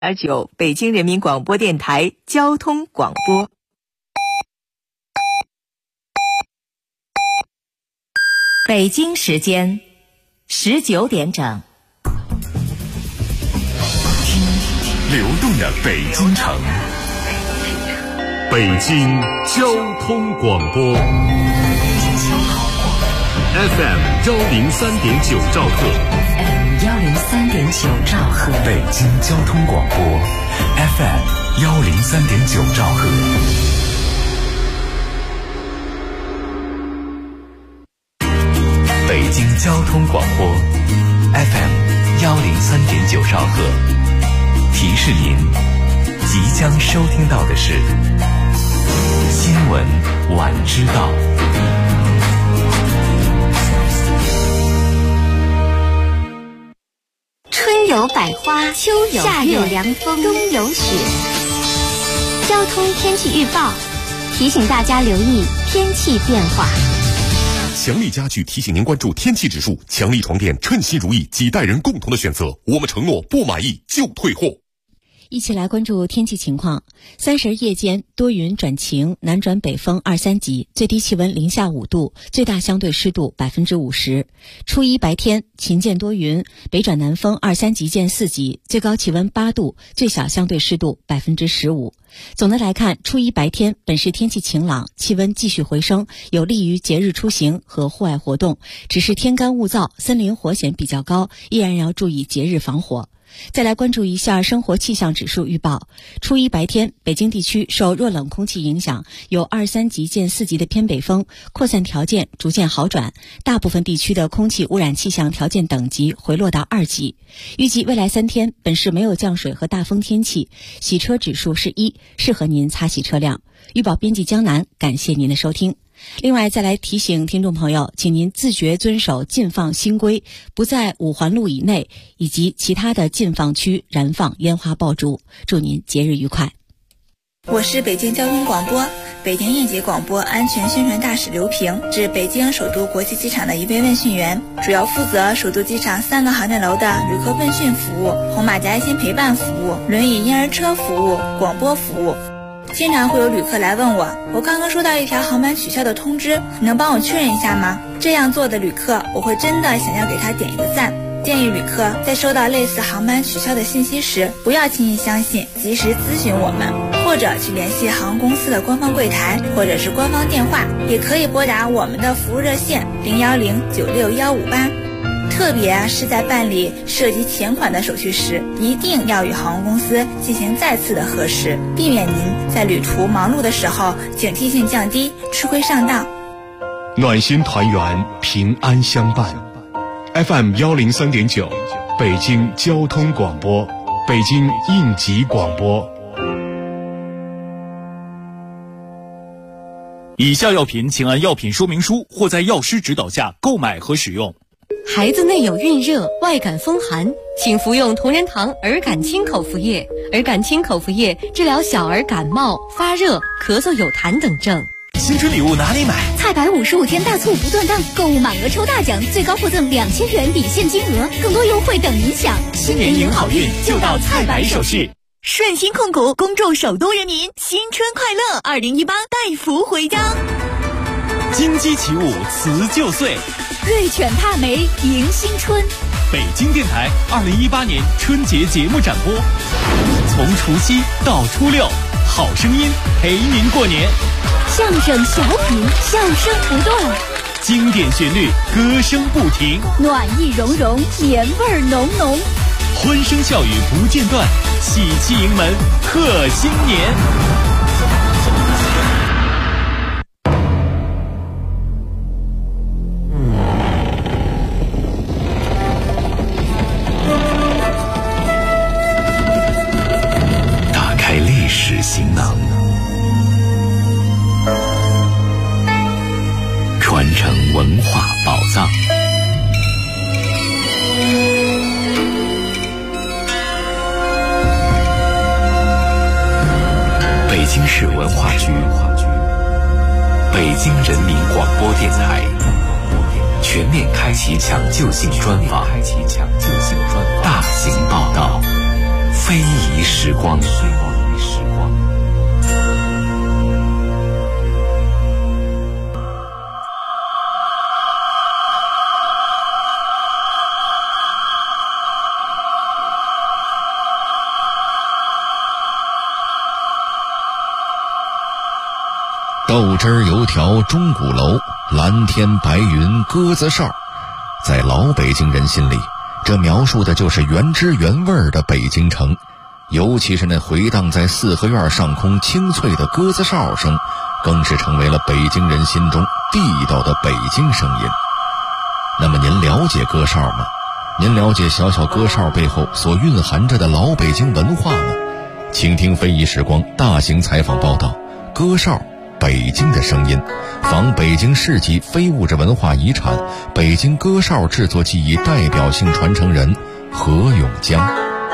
9北京人民广播电台交通广播。北京时间19点整。 流动的北京城，北京交通广播 FM 103.9兆赫 103.9兆赫， 北京交通广播 FM 103.9兆赫。北京交通广播 FM 103.9兆赫，提示您即将收听到的是新闻晚知道。 春有百花，秋有夏有凉风，冬有雪。交通天气预报提醒大家留意天气变化。 强力家具提醒您关注天气指数，强力床垫称心如意，几代人共同的选择，我们承诺不满意就退货。 一起来关注天气情况。30夜间多云转晴，南转北风2、3级，最低气温零下5度，最大相对湿度50%。初一白天晴间多云，北转南风2、3级见4级，最高气温8度，最小相对湿度15%。总的来看，初一白天本市天气晴朗，气温继续回升，有利于节日出行和户外活动。只是天干物燥，森林火险比较高，依然要注意节日防火。再来关注一下生活气象指数预报。初一白天，北京地区受弱冷空气影响，有2、3级见4级的偏北风，扩散条件逐渐好转，大部分地区的空气污染气象条件等级回落到2级。预计未来3天，本市没有降水和大风天气，洗车指数是1，适合您擦洗车辆。预报编辑江南，感谢您的收听。另外，再来提醒听众朋友，请您自觉遵守禁放新规，不在5环路以内以及其他的禁放区燃放烟花爆竹。祝您节日愉快。 我是北京交通广播北京应急广播安全宣传大使刘平，是北京首都国际机场的一位问讯员，主要负责首都机场3个航站楼的旅客问讯服务、红马甲爱心陪伴服务、轮椅婴儿车服务、广播服务。经常会有旅客来问我刚刚收到一条航班取消的通知，你能帮我确认一下吗？这样做的旅客，我会真的想要给他点一个赞。建议旅客在收到类似航班取消的信息时，不要轻易相信，及时咨询我们，或者去联系航空公司的官方柜台或者是官方电话，也可以拨打我们的服务热线010-96158。特别是在办理涉及钱款的手续时，一定要与航空公司进行再次的核实，避免您在旅途忙碌的时候警惕性降低，吃亏上当。 暖心团圆，平安相伴。FM 103.9，北京交通广播，北京应急广播。 以下药品请按药品说明书或在药师指导下购买和使用。 孩子内有孕热、外感风寒，请服用同仁堂儿感清口服液。儿感清口服液治疗小儿感冒、发热、咳嗽有痰等症。 新春礼物哪里买？ 菜百55天大促不断档，购物满额抽大奖，最高获赠2000元抵现金额，更多优惠等您享。 新年迎好运，就到菜百首饰。 顺心控股恭祝首都人民新春快乐，2018带福回家。 金鸡起舞辞旧岁， 瑞犬踏梅迎新春。 北京电台2018年春节节目展播，从除夕到初六，好声音陪您过年。 相声小品，笑声不断， 经典旋律，歌声不停， 暖意融融，年味浓浓， 欢声笑语不间断，喜气迎门贺新年。 打开历史行囊，传承文化宝藏。北京市文化局、北京人民广播电台全面开启抢救性专访，大型报道， 非遗时光。豆汁儿油条钟鼓楼，蓝天白云鸽子哨。在老北京人心里，这描述的就是原汁原味的北京城，尤其是那回荡在四合院上空清脆的鸽子哨声，更是成为了北京人心中地道的北京声音。那么您了解歌哨吗？您了解小小歌哨背后所蕴含着的老北京文化吗？请听非遗时光大型采访报道，歌哨北京的声音，访北京市级非物质文化遗产北京歌哨制作技艺代表性传承人何永江。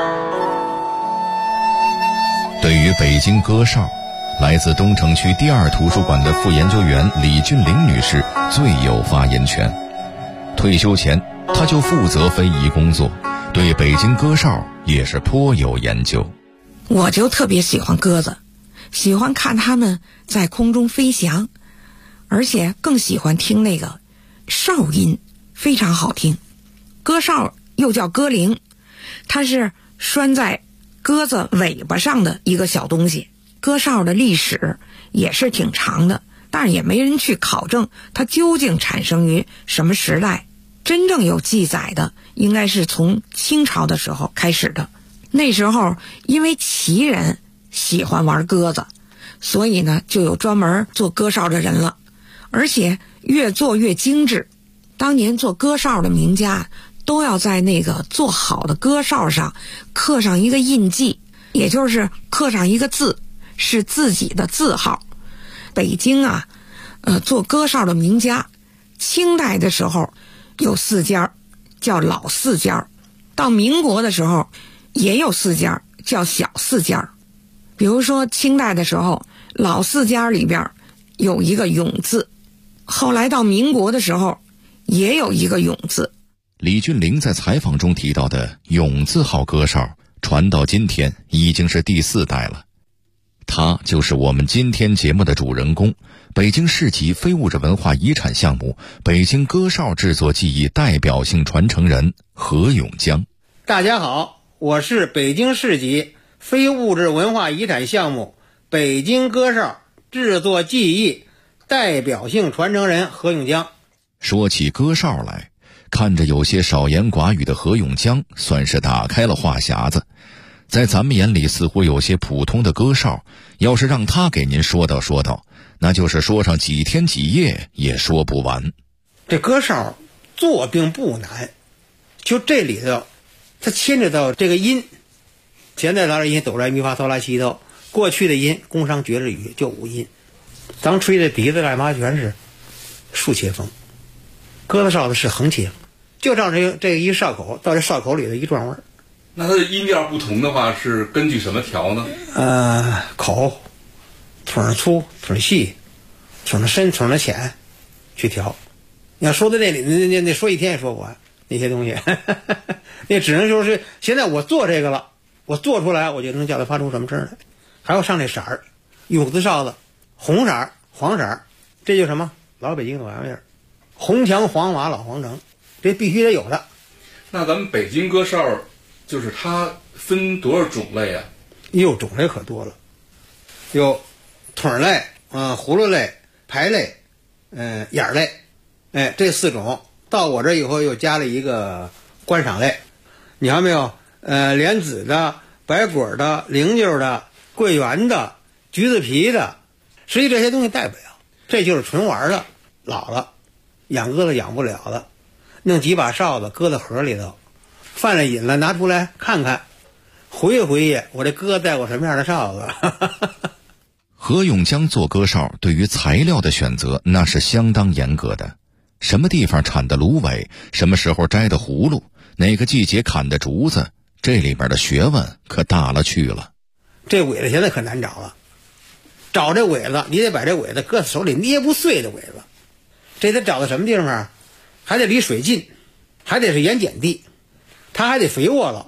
对于北京歌哨，来自东城区第2图书馆的副研究员李俊玲女士最有发言权。退休前，她就负责非遗工作，对北京歌哨也是颇有研究。 我就特别喜欢鸽子，喜欢看它们在空中飞翔，而且更喜欢听那个哨音，非常好听。鸽哨又叫鸽铃，它是拴在鸽子尾巴上的一个小东西。鸽哨的历史也是挺长的，但是也没人去考证它究竟产生于什么时代。真正有记载的应该是从清朝的时候开始的。那时候因为旗人喜欢玩鸽子，所以呢就有专门做鸽哨的人了，而且越做越精致。当年做鸽哨的名家都要在那个做好的鸽哨上刻上一个印记，也就是刻上一个字，是自己的字号。北京做鸽哨的名家，清代的时候有4家，叫老4家，到民国的时候也有4家，叫小4家。比如说清代的时候，老4家里边有一个永字，后来到民国的时候也有一个永字。 李俊玲在采访中提到的永字号歌哨传到今天已经是第4代了。他就是我们今天节目的主人公，北京市级非物质文化遗产项目北京歌哨制作技艺代表性传承人何永江。 大家好，我是北京市级非物质文化遗产项目北京歌哨制作技艺代表性传承人何永江。 说起歌哨来，看着有些少言寡语的何永江算是打开了话匣子。在咱们眼里似乎有些普通的歌哨，要是让他给您说道说道，那就是说上几天几夜也说不完。 这歌哨做并不难，就这里头它牵扯到这个音，现在咱这音哆来咪发嗦拉西哆，过去的音宫商角徵羽就5音，咱吹的笛子干嘛全是竖切风，鸽子哨子是横切风，就照这个一哨口到这哨口里的一转弯。 那它的音调不同的话是根据什么调呢？ 口筒粗筒细筒深筒浅去调。你要说到这里那说一天也说不完那些东西那只能说是现在我做这个了，我做出来我就能叫它发出什么声来。还有上这色儿，永字哨子红色儿黄色儿，这就什么老北京的玩意儿，红墙黄瓦老皇城，这必须得有的。 那咱们北京歌哨就是它分多少种类啊？ 哟，种类可多了，有筒类葫芦类排类眼类，这4种。到我这以后又加了一个观赏类，你看没有？莲子的、白果的、菱角的、桂圆的、橘子皮的，实际这些东西带不了，这就是纯玩的。老了养鸽子养不了了，弄几把哨子搁在盒里头，犯了瘾了拿出来看看，回忆回忆我这鸽带过什么样的哨子何永江做歌哨对于材料的选择那是相当严格的，什么地方产的芦苇，什么时候摘的葫芦，哪个季节砍的竹子，这里边的学问可大了去了。 这苇子现在可难找了，找这苇子你得把这苇子搁手里捏不碎的苇子，这得找到什么地方啊？还得离水近，还得是盐碱地，它还得肥沃了，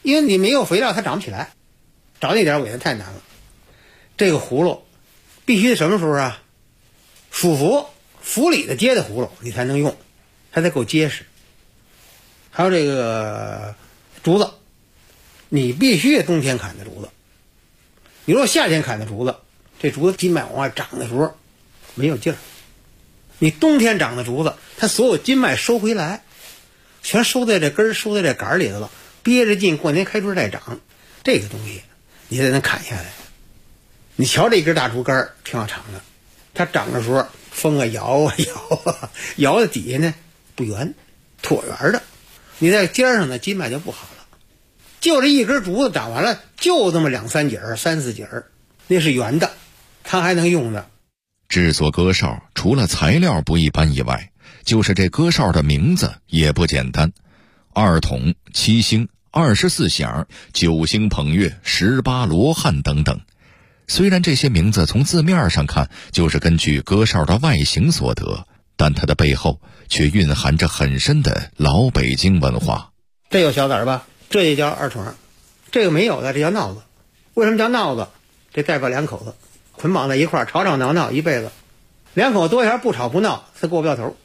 因为你没有肥料它长不起来，长那点尾巴太难了。这个葫芦必须什么时候啊？属福，府里的结的葫芦你才能用，它得够结实。还有这个竹子，你必须冬天砍的竹子。你如果夏天砍的竹子，这竹子筋脉往外长的时候没有劲儿。你冬天长的竹子，它所有筋脉收回来，全收在这根儿、收在这杆儿里头了，憋着劲，过年开春再长。这个东西你才能砍下来。你瞧这根大竹竿挺好长的，它长的时候风啊摇啊摇啊，摇的底下呢不圆，椭圆的。你在尖上呢，筋脉就不好了。就这一根竹子长完了，就这么2、3节、3、4节，那是圆的，它还能用的。 制作歌哨除了材料不一般以外，就是这歌哨的名字也不简单，2筒、7星、24响、9星捧月、18罗汉等等。虽然这些名字从字面上看就是根据歌哨的外形所得，但它的背后却蕴含着很深的老北京文化。 这有小子儿吧？这也叫2筒，这个没有的，这叫闹子。为什么叫闹子？这代表2口子捆绑在一块儿，吵吵闹闹一辈子。2口多一不吵不闹，他过不了头。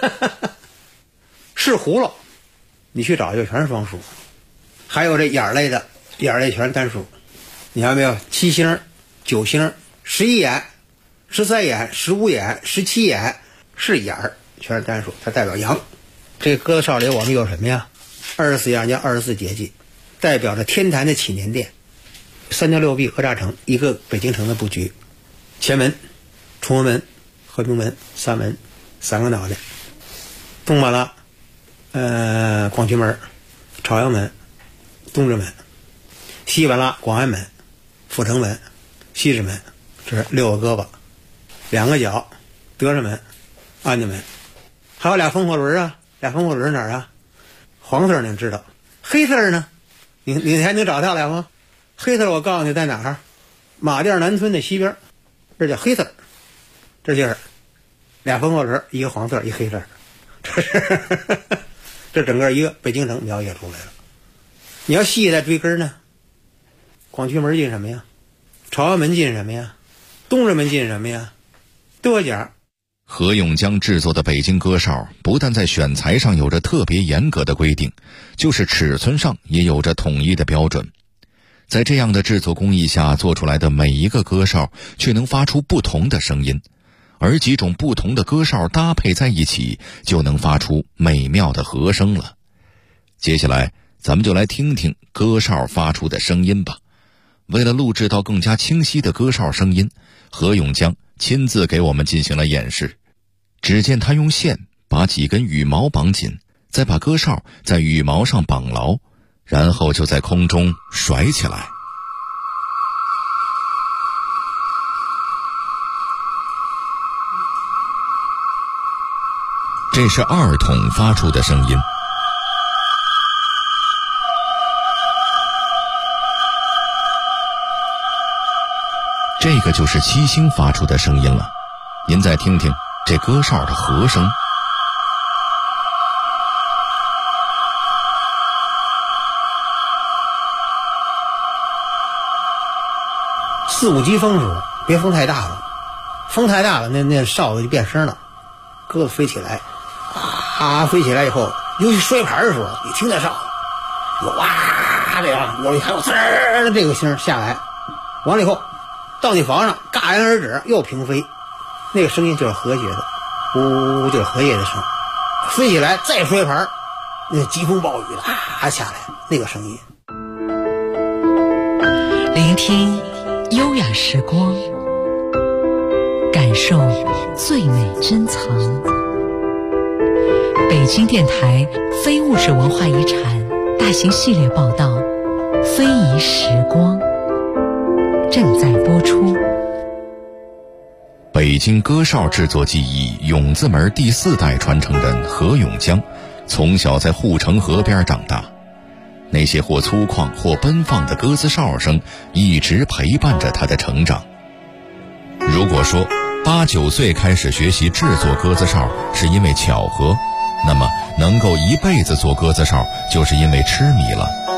是葫芦，你去找就全是双数。还有这眼类的，眼类全是单数。你看没有？7星、9星、11眼、13眼、15眼、17眼是眼儿，全是单数，它代表阳。这歌哨里我们有什么呀？24样叫24节气，代表着天坛的祈年殿。3条6壁讹诈城，一个北京城的布局。前门、崇文门、和平门3门，3个脑袋。东马拉，广渠门、朝阳门、东直门。西瓦拉、广安门、阜成门、西直门，这是6个胳膊，2个脚，德胜门、安家门。还有俩风火轮啊，俩风火轮哪儿啊？黄色你知道，黑色呢？你还能找到俩吗？黑色我告诉你在哪儿？马甸南村的西边，这叫黑色。这就是俩风火轮，一个黄色，一黑色。这是这整个一个北京城描写出来了。你要细再追根呢，广渠门进什么呀？朝阳门进什么呀？东直门进什么呀？多角。 何永江制作的北京歌哨不但在选材上有着特别严格的规定，就是尺寸上也有着统一的标准。在这样的制作工艺下做出来的每一个歌哨却能发出不同的声音，而几种不同的歌哨搭配在一起就能发出美妙的和声了。接下来咱们就来听听歌哨发出的声音吧。为了录制到更加清晰的歌哨声音，何永江亲自给我们进行了演示。只见他用线把几根羽毛绑紧，再把歌哨在羽毛上绑牢，然后就在空中甩起来。这是2筒发出的声音。这个就是7星发出的声音了，您再听听这歌哨的和声。 4、5级风时候，别风太大了，风太大了，那哨子就变声了，鸽子飞起来，飞起来以后，尤其摔盘的时候，你听那哨子，有哇这样，有还有滋儿的这个声下来，完了以后。到你房上戛然而止，又平飞，那个声音就是和谐的，呜就是和谐的声。飞起来再摔盘，那疾风暴雨的下来，那个声音。 聆听优雅时光，感受最美珍藏。北京电台非物质文化遗产大型系列报道《非遗时光》正在播出。 北京歌哨制作技艺永字门第4代传承人何永江，从小在护城河边长大，那些或粗犷或奔放的鸽子哨声一直陪伴着他的成长。如果说8、9岁开始学习制作鸽子哨是因为巧合，那么能够一辈子做鸽子哨就是因为痴迷了。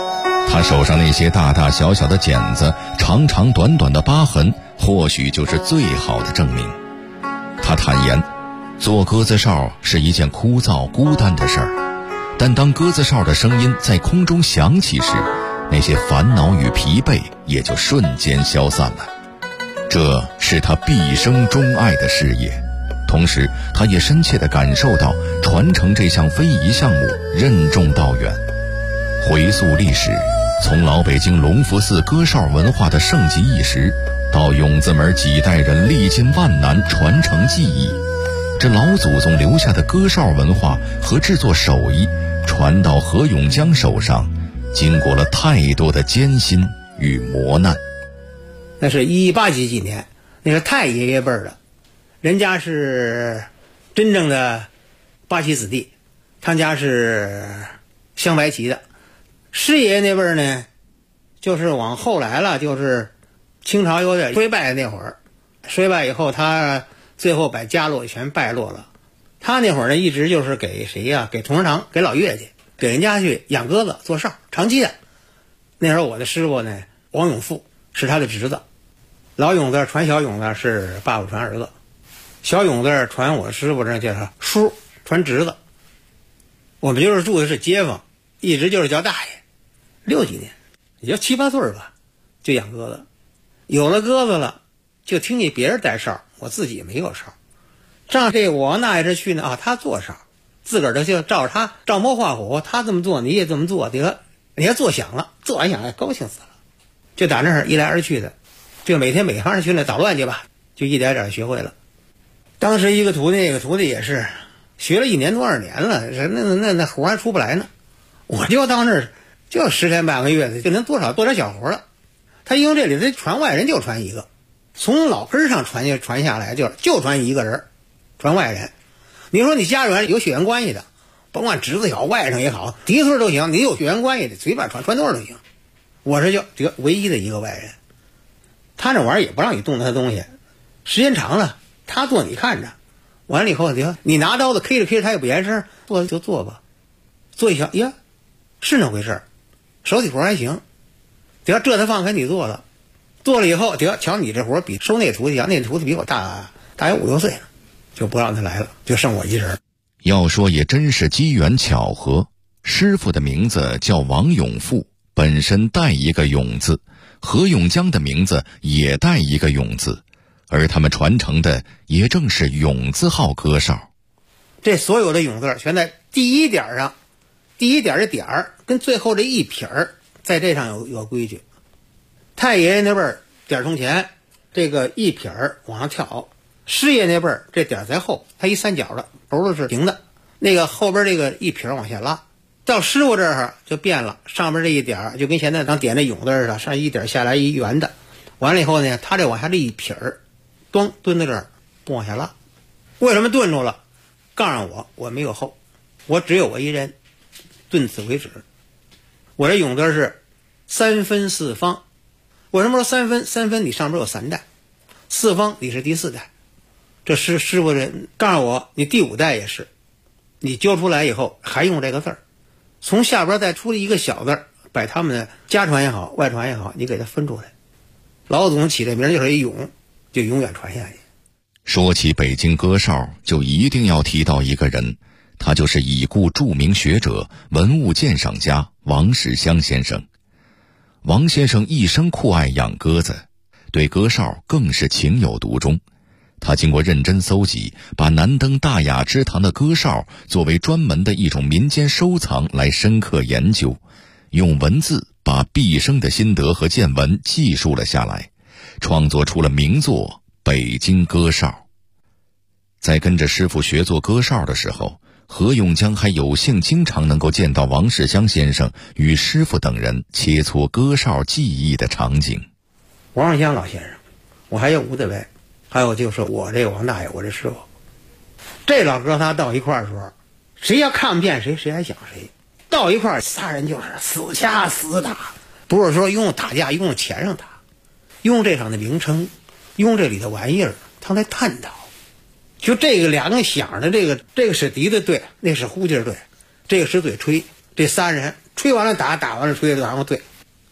他手上那些大大小小的茧子、长长短短的疤痕，或许就是最好的证明。他坦言，做鸽子哨是一件枯燥孤单的事儿，但当鸽子哨的声音在空中响起时，那些烦恼与疲惫也就瞬间消散了。这是他毕生钟爱的事业，同时他也深切地感受到传承这项非遗项目任重道远。回溯历史，从老北京隆福寺鸽哨文化的盛极一时，到永字门几代人历尽万难传承技艺，这老祖宗留下的鸽哨文化和制作手艺传到何永江手上，经过了太多的艰辛与磨难。 那是18几年，那是太爷爷辈儿的，人家是真正的八旗子弟，他家是镶白旗的。师爷爷那辈儿呢，就是往后来了，就是清朝有点衰败那会儿，衰败以后他最后把家落全败落了。他那会儿呢，一直就是给谁呀？给同仁堂，给老岳去，给人家去养鸽子做哨，长期的。那时候我的师傅呢，王永富是他的侄子，老永字传小永字是爸爸传儿子，小永字传我师傅这叫他叔，传侄子。我们就是住的是街坊，一直就是叫大爷，60几年，也就7、8岁吧，就养鸽子。有了鸽子了，就听见别人带哨，我自己没有哨。照这我往那一直去呢，他做哨，自个儿就照着他照猫画虎，他这么做你也这么做，得你要做响了，做完响高兴死了。就打那儿一来二去的，就每天每行去那捣乱去吧，就一点点学会了。当时一个徒弟，那个徒弟也是学了1年多2年了，那活还出不来呢。我就到那儿就10天半个月的，就能多少做点小活了。他因为这里他传外人就传一个，从老根上传下来就传一个人，传外人。你说你家里有血缘关系的，甭管侄子也好，外甥也好，嫡孙都行，你有血缘关系的随便传多少都行。我是就这个唯一的一个外人，他这玩意儿也不让你动他的东西，时间长了他做你看着，完了以后你拿刀子 K 着他也不言声，做就做吧，做一想呀是那回事，手体活还行，这他放开你做了，做了以后瞧你这活比收那徒弟强，那徒弟比我大约5、6岁呢，就不让他来了，就剩我一人。 要说也真是机缘巧合，师傅的名字叫王永富，本身带一个永字，何永江的名字也带一个永字，而他们传承的也正是永字号鸽哨。 这所有的永字全在第一点上，第一点的点儿跟最后这一撇儿在这上有规矩。太爷爷那辈儿点从前，这个一撇儿往上跳；师爷那辈儿这点在后，它一三角的，头都是平的，那个后边这个一撇儿往下拉。到师傅这儿就变了，上边这一点就跟现在咱点那永字似的，上一点下来一圆的，完了以后呢，他这往下这一撇儿，咚蹲在这儿不往下拉。为什么顿住了？告诉我没有后，我只有我一人，顿此为止。我这永字是3分4方。为什么说3分？3分你上边有3代，4方你是第4代。这师傅这告诉我，你第5代也是，你教出来以后还用这个字儿，从下边再出一个小字儿，把他们的家传也好，外传也好，你给它分出来。老祖宗起这名就是一永，就永远传下去。 说起北京鸽哨，就一定要提到一个人，他就是已故著名学者、文物鉴赏家王世襄先生。王先生一生酷爱养鸽子，对鸽哨更是情有独钟。他经过认真搜集，把南登大雅之堂的鸽哨作为专门的一种民间收藏来深刻研究，用文字把毕生的心得和见闻记述了下来，创作出了名作《北京鸽哨》。在跟着师傅学做鸽哨的时候，何永江还有幸经常能够见到王世襄先生与师傅等人切磋鸽哨技艺的场景。 王世襄老先生，我还有吴德伟，还有就是我这个王大爷，我这师傅，这老哥他到一块儿的时候，谁要看不见谁，谁还想谁。到一块儿仨人就是死掐死打，不是说用打架用钱上打，用这上的名称，用这里的玩意儿，他来探讨。就这个2个响的，这个是笛子队，那是呼劲队，这个是嘴吹，这3人吹完了打，打完了吹，然后对，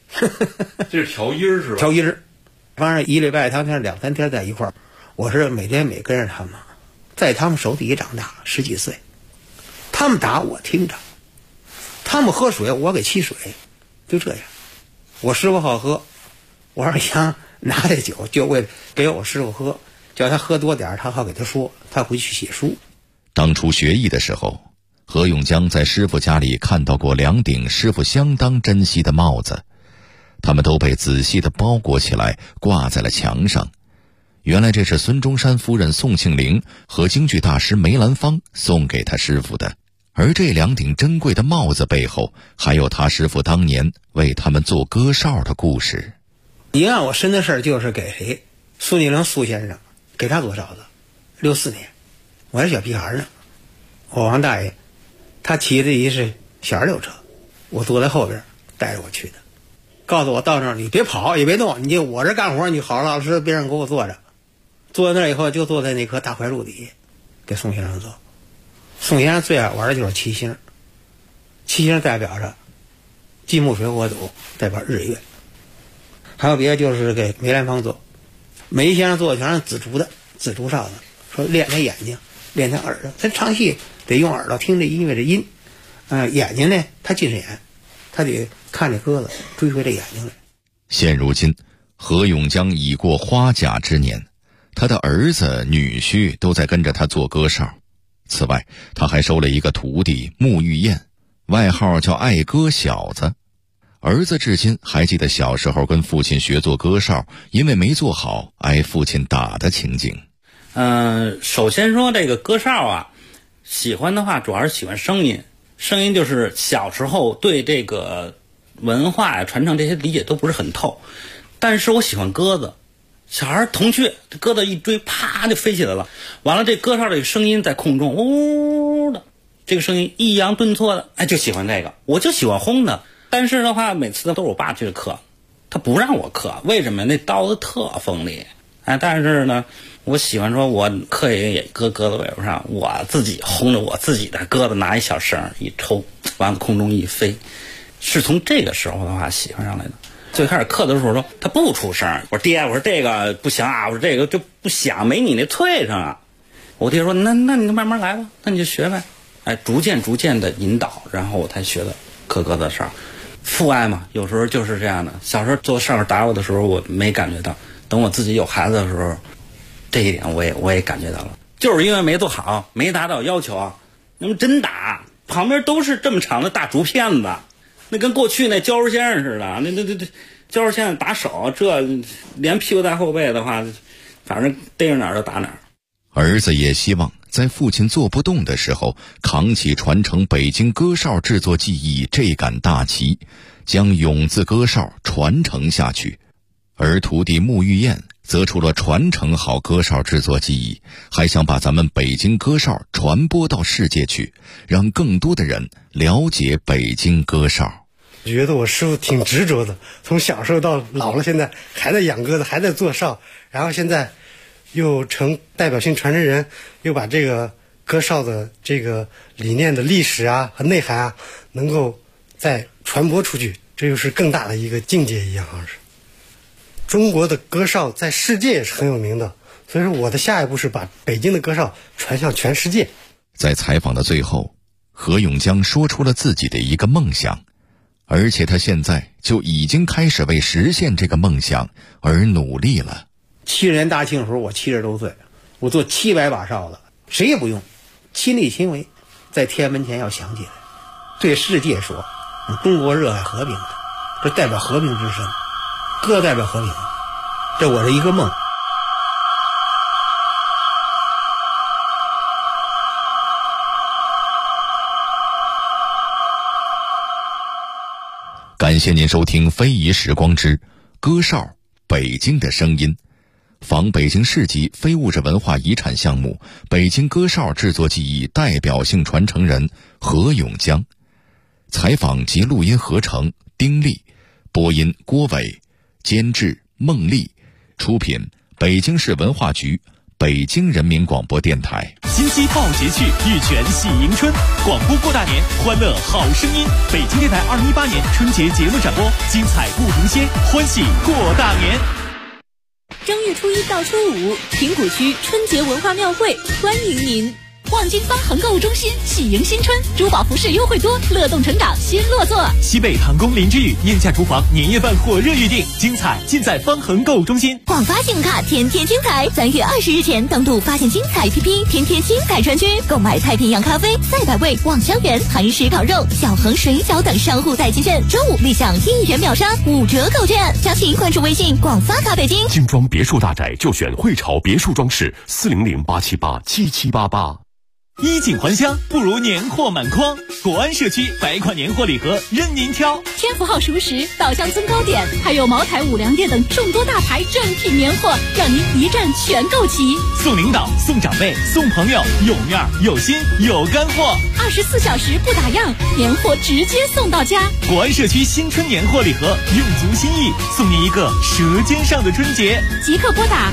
这是调音是吧？ 调音，反正1礼拜他们2、3天在一块儿，我是每天跟着他们，在他们手底下长大，10几岁，他们打我听着，他们喝水我给沏水，就这样。我师傅好喝，我二娘拿这酒就为给我师傅喝，叫他喝多点，他好给他说，他回去写书。 当初学艺的时候，何永江在师傅家里看到过2顶师傅相当珍惜的帽子，他们都被仔细地包裹起来，挂在了墙上。原来这是孙中山夫人宋庆龄和京剧大师梅兰芳送给他师傅的。而这2顶珍贵的帽子背后，还有他师傅当年为他们做歌哨的故事。 一案我深的事儿就是给谁？苏庆龄苏先生给他做哨子，64年，我还是小屁孩呢。我王大爷，他骑的一是小26车，我坐在后边带着我去的，告诉我到那儿你别跑也别动，你就我这干活，你好老实别让给我坐着。坐在那儿以后就坐在那棵大槐树底下，给宋先生做。宋先生最爱玩的就是七星，七星代表着金木水火土，代表日月。还有别的就是给梅兰芳做，梅先生做的全是紫竹的紫竹哨子，说练他眼睛，练他耳朵，他唱戏得用耳朵听这音乐的音，眼睛呢他近视眼，他得看这鸽子，追回这眼睛来。 现如今何永江已过花甲之年，他的儿子女婿都在跟着他做歌哨。此外，他还收了一个徒弟穆玉燕，外号叫爱歌小子。儿子至今还记得小时候跟父亲学做歌哨，因为没做好挨父亲打的情景。 首先说这个歌哨啊，喜欢的话主要是喜欢声音，声音就是小时候对这个文化呀、传承这些理解都不是很透，但是我喜欢鸽子。小孩铜雀，这鸽子一追，啪就飞起来了。完了，这歌哨这个声音在空中呜的，这个声音抑扬顿挫的，哎，就喜欢这个。我就喜欢轰的。但是的话，每次都是我爸去刻，他不让我刻，为什么？那刀子特锋利。哎，但是呢，我喜欢说，我刻也搁鸽子尾巴上，我自己轰着我自己的鸽子，拿一小绳一抽，完了空中一飞，是从这个时候的话喜欢上来的。最开始刻的时候说他不出声，我说爹，我说这个不行啊，我说这个就不响，没你那脆声啊。我爹说那你就慢慢来吧，那你就学呗。哎，逐渐的引导，然后我才学的刻鸽子哨。父爱嘛，有时候就是这样的。小时候做哨打我的时候，我没感觉到，等我自己有孩子的时候，这一点我也感觉到了。就是因为没做好，没达到要求啊。那么真打，旁边都是这么长的大竹片子。那跟过去那胶肉先生似的，那胶肉先生打手，这连屁股带后背的话，反正逮着哪儿就打哪儿。 儿子也希望在父亲做不动的时候，扛起传承北京歌哨制作技艺这杆大旗，将永字歌哨传承下去。而徒弟穆玉燕则除了传承好歌哨制作技艺，还想把咱们北京歌哨传播到世界去，让更多的人了解北京歌哨。 觉得我师傅挺执着的，从小时候到老了，现在还在养鸽子，还在做哨，然后现在又成代表性传承人，又把这个歌哨的这个理念的历史啊和内涵啊能够再传播出去，这又是更大的一个境界一样。好像是中国的歌哨在世界也是很有名的，所以说我的下一步是把北京的歌哨传向全世界。 在采访的最后，何永江说出了自己的一个梦想，而且他现在就已经开始为实现这个梦想而努力了。 70年大庆的时候，我70多岁，我做700把哨子，谁也不用，亲力亲为，在天安门前要响起来，对世界说，中国热爱和平的，这代表和平之声，歌代表和平，这我的一个梦。 感谢您收听非遗时光之歌哨北京的声音，仿北京市级非物质文化遗产项目北京歌哨制作技艺代表性传承人何永江。采访及录音合成丁力，播音郭伟，监制孟丽，出品北京市文化局北京人民广播电台。 金鸡报捷去，玉泉喜迎春，广播过大年，欢乐好声音。北京电台2018年春节节目展播，精彩不停歇，欢喜过大年。 正月初1到初5，平谷区春节文化庙会欢迎您。望京方恒购物中心喜迎新春，珠宝服饰优惠多，乐动成长新落座。 西北唐宫林之宇宴下厨房年夜饭火热预定，精彩尽在方恒购物中心。 广发信用卡天天精彩，3月20日前登录发现精彩 APP， 天天精彩专区购买太平洋咖啡、赛百味、望香园、韩式烤肉、小恒水饺等商户代金券，周5立享1元秒杀5折购券。详情关注微信广发卡北京。 精装别墅大宅就选汇潮别墅装饰，400-878-7788。 衣锦还乡，不如年货满筐。国安社区百款年货礼盒任您挑， 天福号熟食、稻香村糕点，还有茅台、五粮液等众多大牌正品年货，让您一站全购齐。 送领导、送长辈、送朋友，有面有心有干货 ，24小时不打烊，年货直接送到家。 国安社区新春年货礼盒，用足心意，送您一个舌尖上的春节。 即刻拨打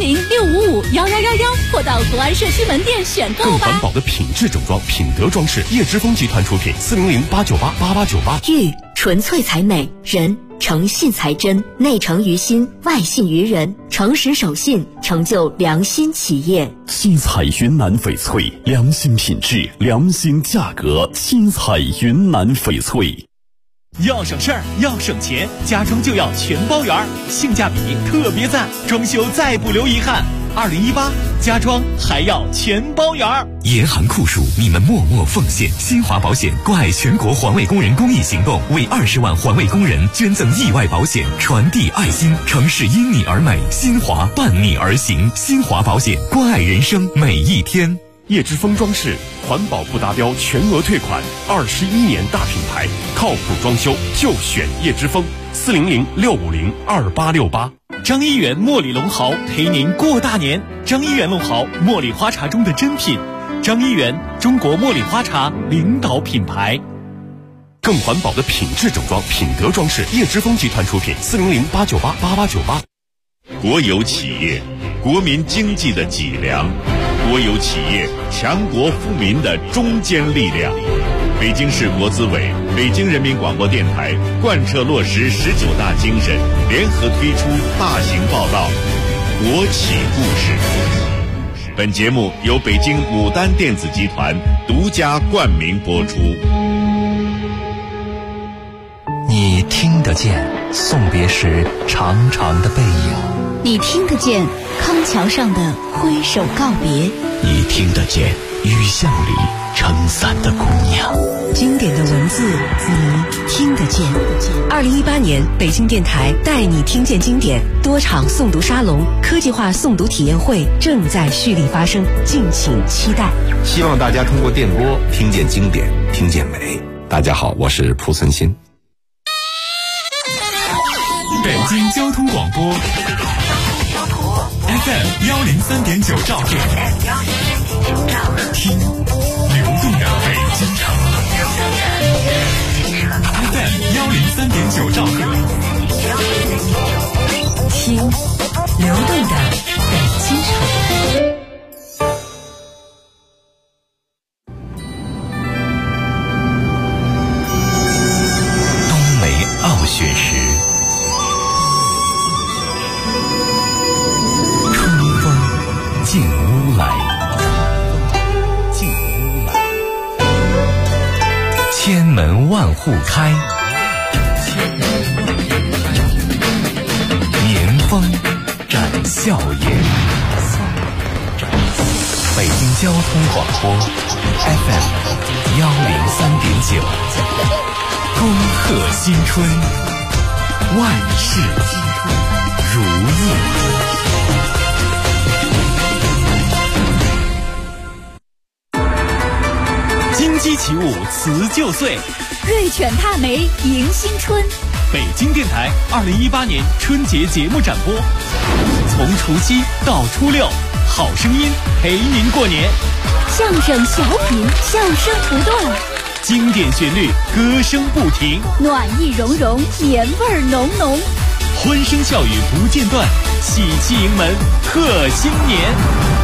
400-655-1111，或到国安社区门店选购吧。 更环保的品质整装，品德装饰，叶之峰集团出品，400-898-8898。 玉纯粹才美，人诚信才真，内诚于心，外信于人，诚实守信，成就良心企业。 新彩云南翡翠，良心品质，良心价格，新彩云南翡翠。 要省事儿，要省钱，家装就要全包圆，性价比特别赞，装修再不留遗憾。2018家装还要全包圆。 严寒酷暑，你们默默奉献。新华保险关爱全国环卫工人公益行动，为20万环卫工人捐赠意外保险，传递爱心。城市因你而美，新华伴你而行。新华保险关爱人生每一天。 叶之峰装饰，环保不达标全额退款，21年大品牌，靠谱装修就选叶之峰，400-650-2868。 张一元茉莉龙毫陪您过大年。张一元龙毫，茉莉花茶中的珍品。张一元，中国茉莉花茶领导品牌。 更环保的品质整装，品德装饰，叶之峰集团出品，400-898-8898。 国有企业，国民经济的脊梁；国有企业，强国富民的中坚力量。北京市国资委、北京人民广播电台贯彻落实19大精神，联合推出大型报道《国企故事》。本节目由北京牡丹电子集团独家冠名播出。 你听得见送别时长长的背影， 你听得见康桥上的挥手告别， 你听得见雨巷里撑伞的姑娘。 经典的文字，你听得见。2018年，北京电台带你听见经典多场诵读沙龙、科技化诵读体验会正在蓄力发生，敬请期待。 希望大家通过电波听见经典，听见美。大家好，我是蒲森新。 北京交通广播 FM 103.9兆赫，听流动的北京城。FM 103.9兆赫， 听流动的北京城。 冬梅傲雪时，进屋来，千门万户开，年风展笑颜。北京交通广播 FM 103.9，恭贺新春，万事如意。 金鸡起舞辞旧岁， 瑞犬踏梅迎新春。 北京电台2018年春节节目展播，从除夕到初六，好声音陪您过年。 相声小品，笑声不断， 经典旋律，歌声不停， 暖意融融，年味浓浓， 欢声笑语不间断，喜气迎门贺新年。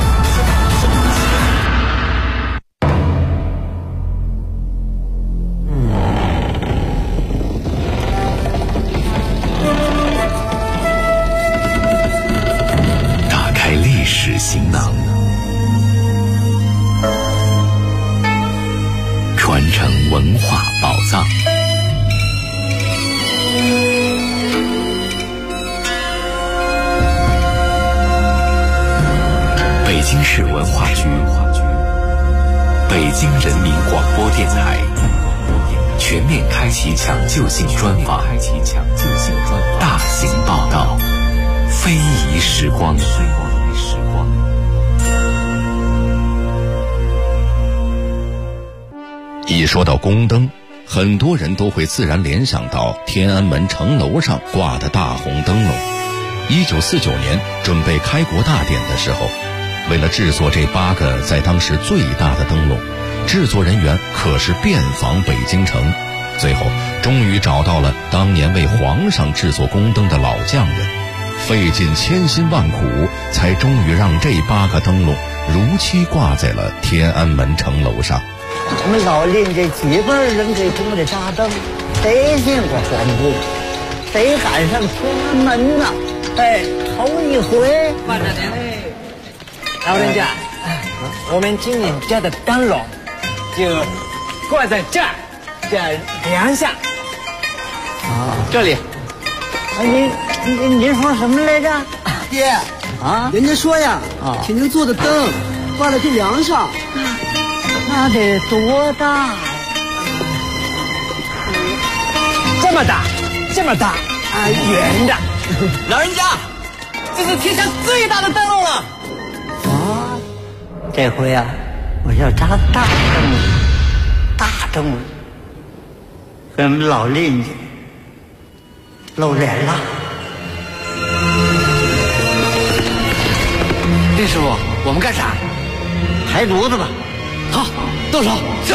北京市文化局、北京人民广播电台全面开启抢救性专访，大型报道，非遗时光。 一说到宫灯，很多人都会自然联想到天安门城楼上挂的大红灯笼。1949年准备开国大典的时候，为了制作这8个在当时最大的灯笼，制作人员可是遍访北京城，最后终于找到了当年为皇上制作宫灯的老匠人，费尽千辛万苦，才终于让这8个灯笼如期挂在了天安门城楼上。 我们老邻居几辈人给供的大灯，谁见过皇宫？谁赶上天安门呢？头一回。慢着点嘞，老人家，我们今年家的灯笼就挂在这儿，梁上。 这里。您说什么来着？ 爹人家说呀，天津做的灯挂在这梁上。 那得多大呀？这么大，圆的。 老人家，这是天下最大的灯笼了。 这回啊，我要扎大灯笼，给我们老邻居露脸了。 林师傅，我们干啥？ 抬炉子吧。 好，动手。是。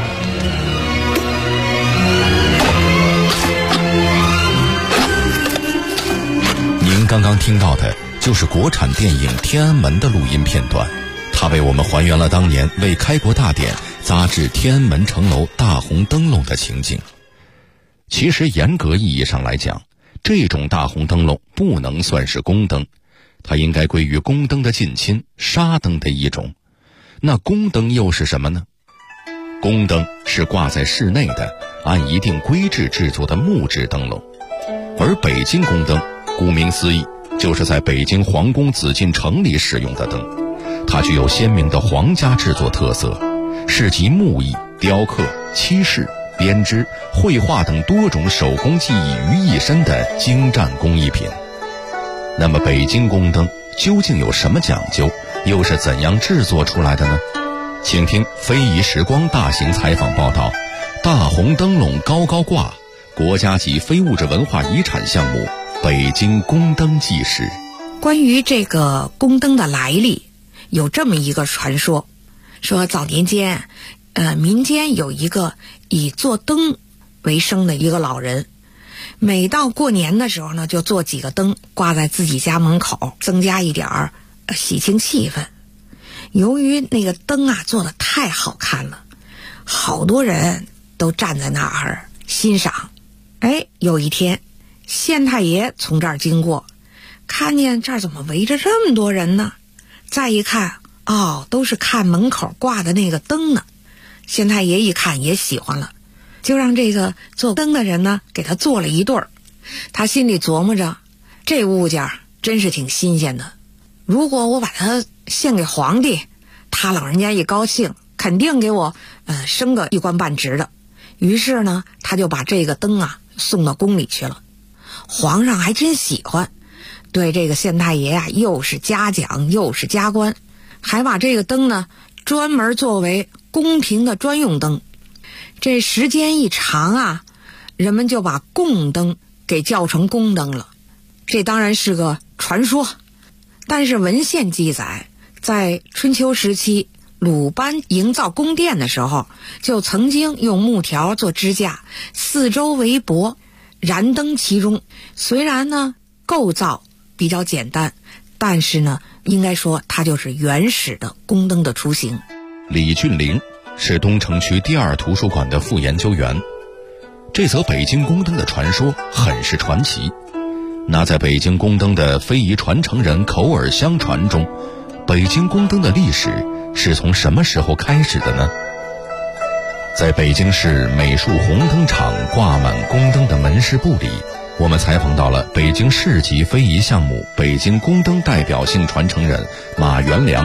您刚刚听到的就是国产电影《天安门》的录音片段，它为我们还原了当年为开国大典扎制天安门城楼大红灯笼的情景。其实严格意义上来讲，这种大红灯笼不能算是宫灯，它应该归于宫灯的近亲纱灯的一种。那宫灯又是什么呢？宫灯是挂在室内的，按一定规制制作的木质灯笼，而北京宫灯顾名思义，就是在北京皇宫紫禁城里使用的灯，它具有鲜明的皇家制作特色，是集木艺、雕刻、漆饰、编织、绘画等多种手工技艺于一身的精湛工艺品。那么北京宫灯究竟有什么讲究，又是怎样制作出来的呢？请听非遗时光大型采访报道，大红灯笼高高挂，国家级非物质文化遗产项目北京宫灯纪实。 关于这个宫灯的来历，有这么一个传说，说早年间民间有一个以做灯为生的一个老人，每到过年的时候呢，就做几个灯挂在自己家门口，增加一点喜庆气氛。由于那个灯啊做得太好看了，好多人都站在那儿欣赏。有一天县太爷从这儿经过，看见这儿怎么围着这么多人呢？再一看，都是看门口挂的那个灯呢。县太爷一看也喜欢了，就让这个做灯的人呢给他做了一对儿。他心里琢磨着，这物件真是挺新鲜的，如果我把它献给皇帝，他老人家一高兴，肯定给我升个一官半职的。于是呢，他就把这个灯送到宫里去了。皇上还真喜欢，对这个县太爷又是嘉奖又是加官，还把这个灯呢专门作为宫廷的专用灯。这时间一长人们就把贡灯给叫成宫灯了。这当然是个传说，但是文献记载，在春秋时期鲁班营造宫殿的时候，就曾经用木条做支架，四周围脖，燃灯其中。虽然呢构造比较简单，但是呢应该说它就是原始的宫灯的雏形。 李俊玲是东城区第2图书馆的副研究员。这则北京宫灯的传说很是传奇。那在北京宫灯的非遗传承人口耳相传中，北京宫灯的历史是从什么时候开始的呢？在北京市美术红灯厂挂满宫灯的门市部里，我们采访到了北京市级非遗项目北京宫灯代表性传承人马元良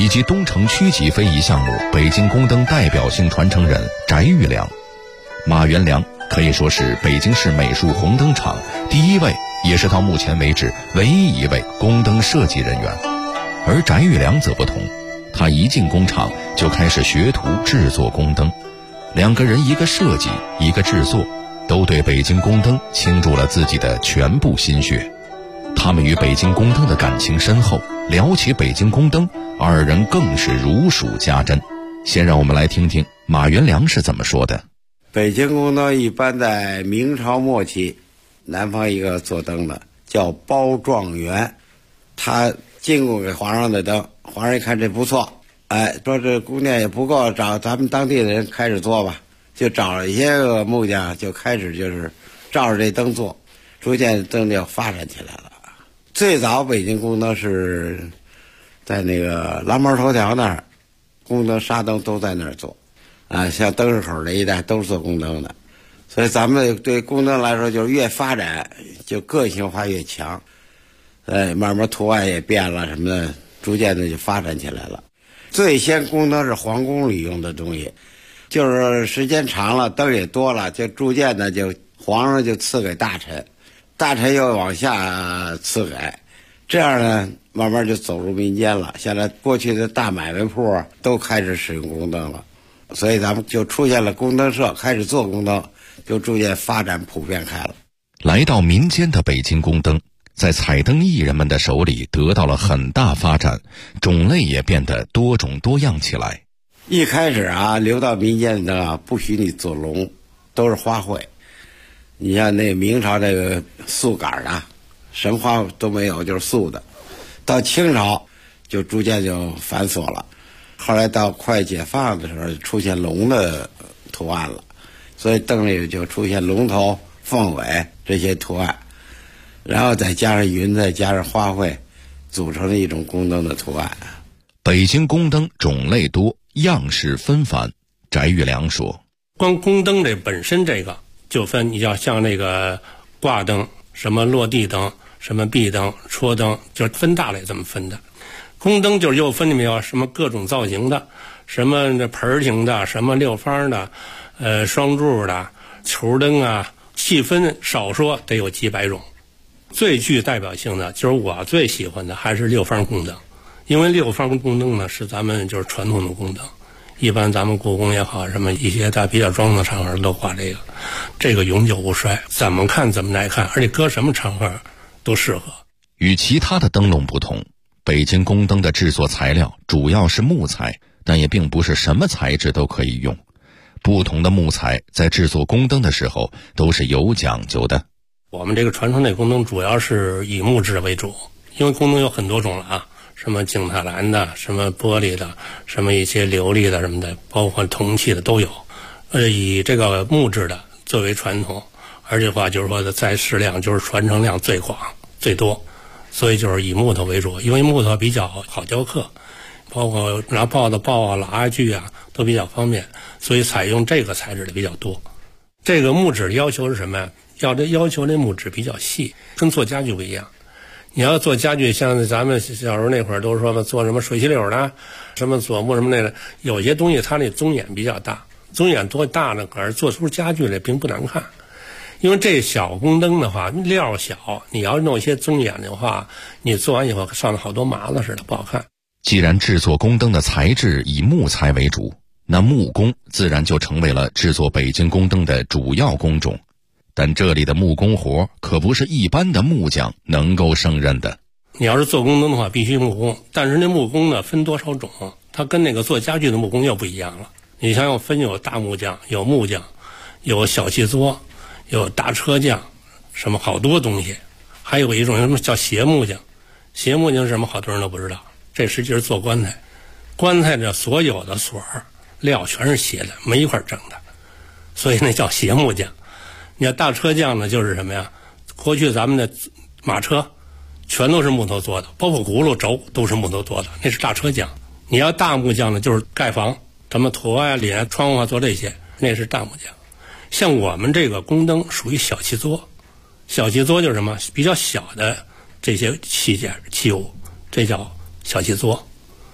以及东城区级非遗项目北京宫灯代表性传承人翟玉良。马元良可以说是北京市美术红灯厂第一位，也是到目前为止唯一一位宫灯设计人员。而翟玉良则不同，他一进工厂就开始学徒制作宫灯，两个人一个设计一个制作，都对北京宫灯倾注了自己的全部心血。他们与北京宫灯的感情深厚，聊起北京宫灯，二人更是如数家珍。先让我们来听听马元良是怎么说的。 北京宫灯一般在明朝末期，南方一个做灯的叫包状元，他进贡给皇上的灯，皇上一看这不错，说这宫殿也不够，找咱们当地的人开始做吧，就找了一些个木匠，就开始就是照着这灯做，逐渐灯就发展起来了。最早北京宫灯是在那个蓝毛头条那儿，宫灯纱灯都在那儿做，像灯市口这一带都是做宫灯的，所以咱们对宫灯来说，就是越发展就个性化越强，慢慢图案也变了什么的，逐渐的就发展起来了。最先宫灯是皇宫里用的东西，就是时间长了，灯也多了，就逐渐的就皇上就赐给大臣，大臣又往下赐给，这样呢慢慢就走入民间了。现在过去的大买卖铺都开始使用宫灯了，所以咱们就出现了宫灯社，开始做宫灯，就逐渐发展普遍开了。 来到民间的北京宫灯，在彩灯艺人们的手里得到了很大发展，种类也变得多种多样起来。 一开始流到民间的灯不许你做龙，都是花卉。你像那明朝那个素杆的，什么花都没有，就是素的。到清朝就逐渐就繁琐了，后来到快解放的时候出现龙的图案了，所以灯里就出现龙头、凤尾这些图案，然后再加上云，再加上花卉，组成了一种宫灯的图案。 北京宫灯种类多，样式纷繁。翟玉良说， 光宫灯这本身这个就分，你要像那个挂灯，什么落地灯，什么壁灯、戳灯，就分大类这么分的。宫灯就是又分里面有什么各种造型的，什么盆形的，什么六方的，双柱的，球灯啊，细分少说得有几百种。最具代表性的就是我最喜欢的还是六方宫灯，因为六方宫灯呢是咱们就是传统的宫灯，一般咱们故宫也好，什么一些大比较庄重的场合都挂这个永久不衰，怎么看怎么耐看，而且搁什么场合都适合。 与其他的灯笼不同，北京宫灯的制作材料主要是木材，但也并不是什么材质都可以用。不同的木材在制作宫灯的时候都是有讲究的。 我们这个传统的宫灯主要是以木质为主，因为宫灯有很多种了什么景泰蓝的，什么玻璃的，什么一些琉璃的什么的，包括铜器的都有。以这个木质的作为传统，而且话就是说的在质量就是传承量最广最多，所以就是以木头为主，因为木头比较好雕刻，包括拿刨子刨拉锯都比较方便，所以采用这个材质的比较多。这个木质的要求是什么呀？要求这木质比较细，跟做家具不一样。你要做家具，像咱们小时候那会儿都说做什么水洗柳的，什么柞木什么那个，有些东西它那棕眼比较大，棕眼多大呢？可是做出家具来并不难看。因为这小宫灯的话料小，你要弄一些棕眼的话，你做完以后上了好多麻子似的，不好看。 既然制作宫灯的材质以木材为主，那木工自然就成为了制作北京宫灯的主要工种。但这里的木工活可不是一般的木匠能够胜任的。 你要是做宫灯的话必须木工，但是那木工呢分多少种，它跟那个做家具的木工又不一样了。你像有大木匠，有木匠，有小气作，有大车匠，什么好多东西。还有一种什么叫斜木匠，斜木匠是什么好多人都不知道，这实际是做棺材，棺材的所有的锁料全是斜的，没一块整的，所以那叫斜木匠。你要大车匠呢，就是什么呀？过去咱们的马车全都是木头做的，包括轱辘轴都是木头做的，那是大车匠。你要大木匠呢，就是盖房，什么土脸窗户做这些，那是大木匠。像我们这个宫灯属于小气作，小气作就是什么？比较小的这些器件器物，这叫小气作。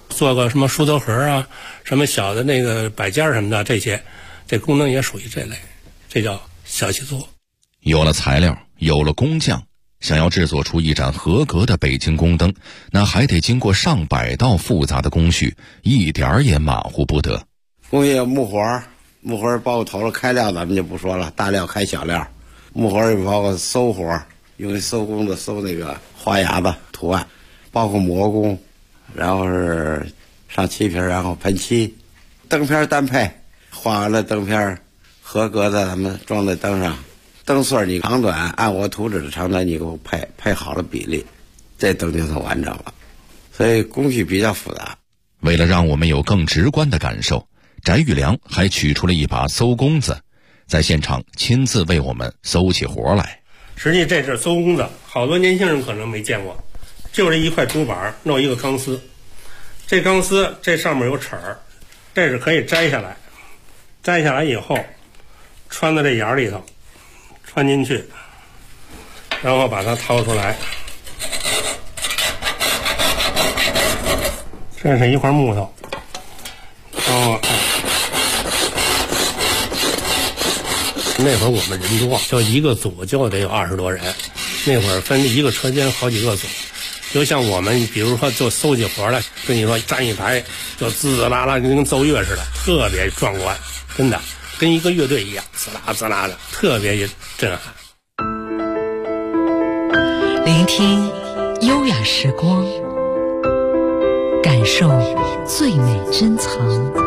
做个什么梳头盒啊，什么小的那个摆件什么的，这宫灯也属于这类，这叫小气作。 有了材料，有了工匠，想要制作出一盏合格的北京宫灯，那还得经过上百道复杂的工序，一点儿也马虎不得。 工序有木活，木活包括头了开料咱们就不说了，大料开小料，木活也包括搜活，用搜工子搜那个花牙子图案，包括磨工，然后是上漆皮，然后喷漆，灯片单配，画完了灯片合格的咱们装在灯上，灯穗你长短按我图纸的长短你给我配好了比例，这灯就算完整了。所以工序比较复杂。 为了让我们有更直观的感受，翟玉良还取出了一把搜工子，在现场亲自为我们搜起活来。 实际这是搜工子，好多年轻人可能没见过，就这一块竹板弄一个钢丝，这钢丝这上面有齿儿，这是可以摘下来，摘下来以后穿到这眼里头，穿进去，然后把它掏出来。这是一块木头，然后那会儿我们人多，就一个组就得有20多人，那会儿分一个车间好几个组，就像我们比如说就搜起活来，跟你说站一排就滋滋啦啦跟奏乐似的，特别壮观，真的跟一个乐队一样，滋啦滋啦的，特别震撼。 聆听优雅时光，感受最美珍藏。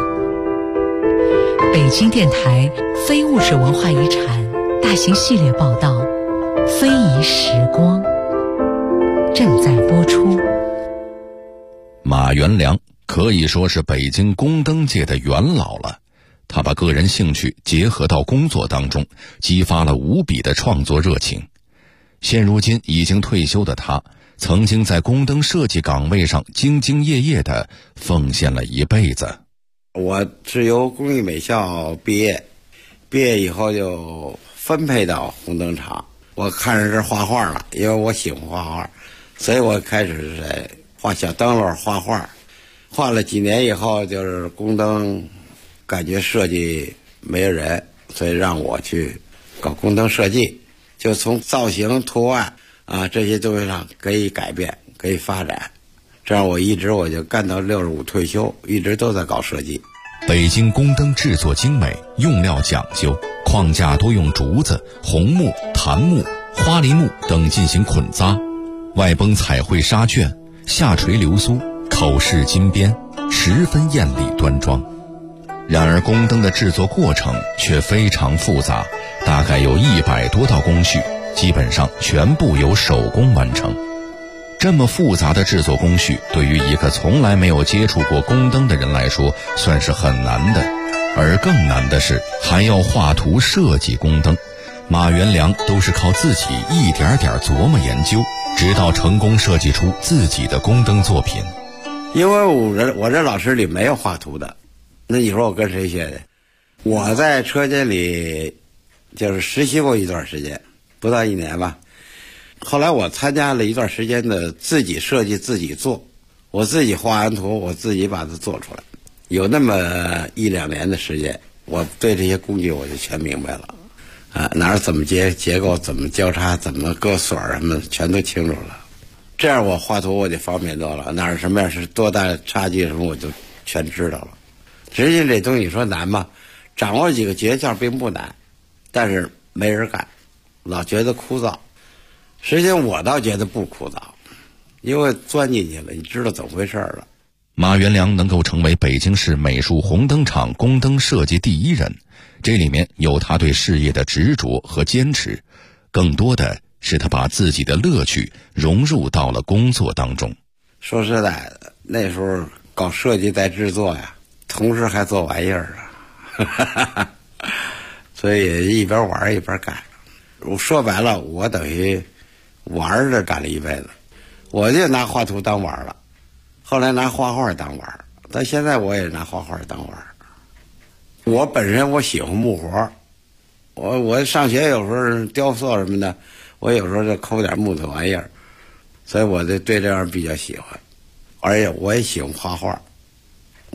北京电台非物质文化遗产大型系列报道《非遗时光》正在播出。 马元良可以说是北京宫灯界的元老了，他把个人兴趣结合到工作当中，激发了无比的创作热情。现如今已经退休的他，曾经在宫灯设计岗位上兢兢业业地奉献了一辈子。 我是由工艺美校毕业以后就分配到红灯厂，我看着是画画了，因为我喜欢画画，所以我开始在画小灯笼画画，画了几年以后，就是宫灯感觉设计没有人，所以让我去搞宫灯设计，就从造型图案啊这些东西上可以改变可以发展，这样我就干到65退休，一直都在搞设计。 北京宫灯制作精美，用料讲究，框架多用竹子、红木、檀木、花梨木等进行捆扎，外绷彩绘纱卷，下垂流苏，口饰金边，十分艳丽端庄。然而宫灯的制作过程却非常复杂，大概有100多道工序，基本上全部由手工完成。这么复杂的制作工序，对于一个从来没有接触过宫灯的人来说，算是很难的。而更难的是，还要画图设计宫灯。马元良都是靠自己一点点琢磨研究，直到成功设计出自己的宫灯作品。 因为我这老师里没有画图的，那你说我跟谁学的？我在车间里就是实习过一段时间，不到1年吧。后来我参加了一段时间的自己设计自己做，我自己画完图，我自己把它做出来。有那么1、2年的时间，我对这些工具我就全明白了，哪儿怎么结构，怎么交叉，怎么搁锁什么，全都清楚了。这样我画图我就方便多了，哪儿什么样是多大差距什么我就全知道了。实际这东西你说难吗？掌握几个诀窍并不难，但是没人干，老觉得枯燥。实际上我倒觉得不枯燥，因为钻进去了，你知道怎么回事了。 马元良能够成为北京市美术红灯厂宫灯设计第1人，这里面有他对事业的执着和坚持，更多的是他把自己的乐趣融入到了工作当中。 说实在的，那时候搞设计带制作呀，同时还做玩意儿啊，所以一边玩一边干。我说白了，我等于玩着干了一辈子，我就拿画图当玩了，后来拿画画当玩，到现在我也拿画画当玩。我本身我喜欢木活，我上学有时候雕塑什么的，我有时候就抠点木头玩意儿，所以我对这样比较喜欢，而且我也喜欢画画，